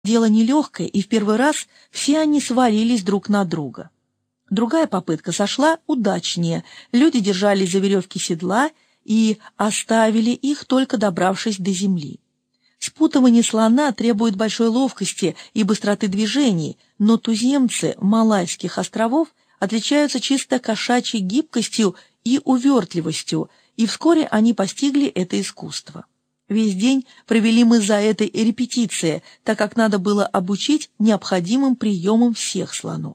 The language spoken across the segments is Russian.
Дело нелегкое, и в первый раз все они свалились друг на друга. Другая попытка сошла удачнее. Люди держались за веревки седла и оставили их, только добравшись до земли. Спутывание слона требует большой ловкости и быстроты движений, но туземцы Малайских островов отличаются чисто кошачьей гибкостью и увертливостью, и вскоре они постигли это искусство. Весь день провели мы за этой репетицией, так как надо было обучить необходимым приемам всех слонов.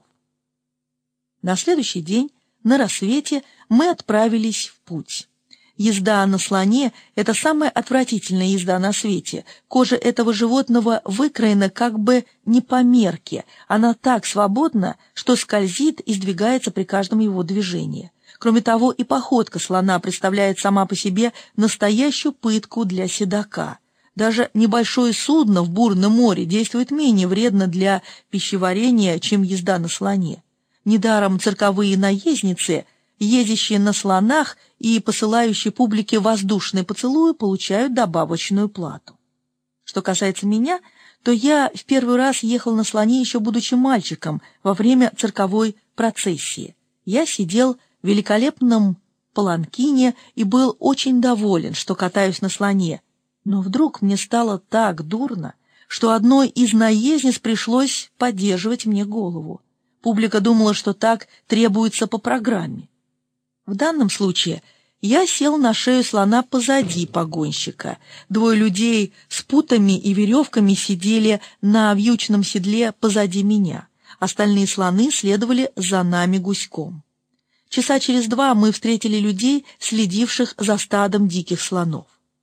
На следующий день, на рассвете, мы отправились в путь. Езда на слоне – это самая отвратительная езда на свете. Кожа этого животного выкроена как бы не по мерке. Она так свободна, что скользит и сдвигается при каждом его движении. Кроме того, и походка слона представляет сама по себе настоящую пытку для седока. Даже небольшое судно в бурном море действует менее вредно для пищеварения, чем езда на слоне. Недаром цирковые наездницы, ездящие на слонах и посылающие публике воздушные поцелуи, получают добавочную плату. Что касается меня, то я в первый раз ехал на слоне, еще будучи мальчиком, во время цирковой процессии. Я сидел в великолепном паланкине и был очень доволен, что катаюсь на слоне. Но вдруг мне стало так дурно, что одной из наездниц пришлось поддерживать мне голову. Публика думала, что так требуется по программе. В данном случае я сел на шею слона позади погонщика. Двое людей с путами и веревками сидели на вьючном седле позади меня. Остальные слоны следовали за нами гуськом. Часа через 2 мы встретили людей, следивших за стадом диких слонов.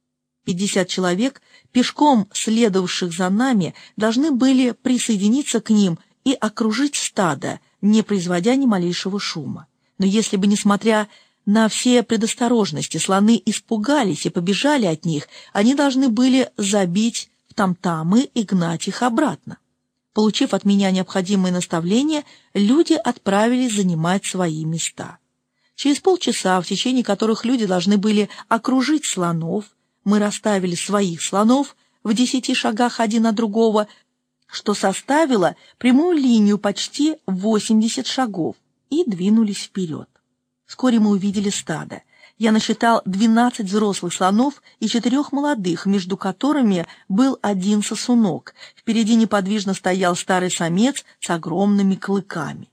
50 человек, пешком следовавших за нами, должны были присоединиться к ним и окружить стадо, не производя ни малейшего шума. Но если бы, несмотря на все предосторожности, слоны испугались и побежали от них, они должны были забить в там-тамы и гнать их обратно. Получив от меня необходимые наставления, люди отправились занимать свои места. Через полчаса, в течение которых люди должны были окружить слонов, мы расставили своих слонов в 10 шагах один от другого, что составило прямую линию почти 80 шагов, и двинулись вперед. Вскоре мы увидели стадо. Я насчитал 12 взрослых слонов и 4 молодых, между которыми был один сосунок. Впереди неподвижно стоял старый самец с огромными клыками.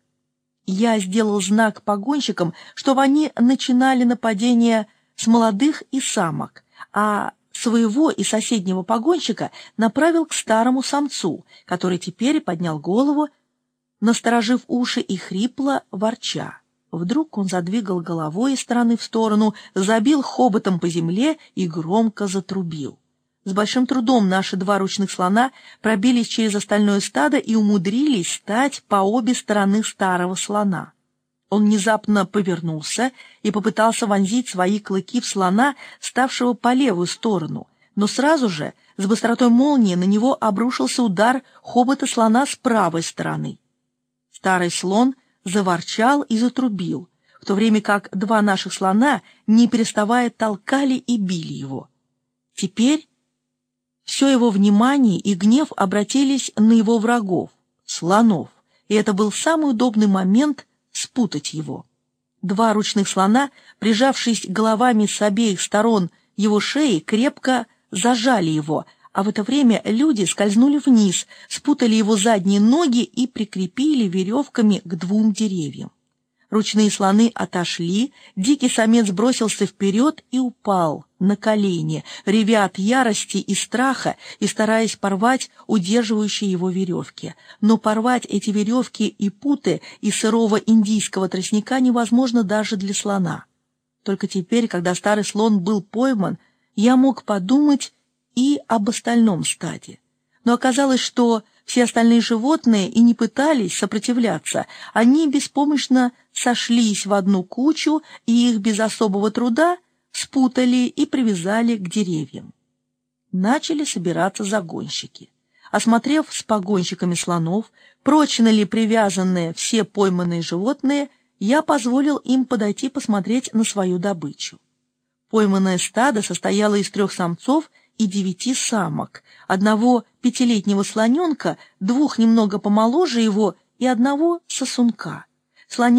Я сделал знак погонщикам, чтобы они начинали нападение с молодых и самок, а своего и соседнего погонщика направил к старому самцу, который теперь поднял голову, насторожив уши и хрипло ворча. Вдруг он задвигал головой из стороны в сторону, забил хоботом по земле и громко затрубил. С большим трудом наши 2 ручных слона пробились через остальное стадо и умудрились стать по обе стороны старого слона. Он внезапно повернулся и попытался вонзить свои клыки в слона, ставшего по левую сторону, но сразу же с быстротой молнии на него обрушился удар хобота слона с правой стороны. Старый слон заворчал и затрубил, в то время как 2 наших слона, не переставая, толкали и били его. Теперь все его внимание и гнев обратились на его врагов, слонов, и это был самый удобный момент спутать его. 2 ручных слона, прижавшись головами с обеих сторон его шеи, крепко зажали его, а в это время люди скользнули вниз, спутали его задние ноги и прикрепили веревками к 2 деревьям. Ручные слоны отошли, дикий самец бросился вперед и упал на колени, ревя от ярости и страха и стараясь порвать удерживающие его веревки. Но порвать эти веревки и путы из сырого индийского тростника невозможно даже для слона. Только теперь, когда старый слон был пойман, я мог подумать и об остальном стаде. Но оказалось, что все остальные животные и не пытались сопротивляться, они беспомощно сошлись в одну кучу, и их без особого труда спутали и привязали к деревьям. Начали собираться загонщики. Осмотрев с погонщиками слонов, прочно ли привязанные все пойманные животные, я позволил им подойти посмотреть на свою добычу. Пойманное стадо состояло из 3 самцов и 9 самок, одного 5-летнего слоненка, 2 немного помоложе его и одного сосунка.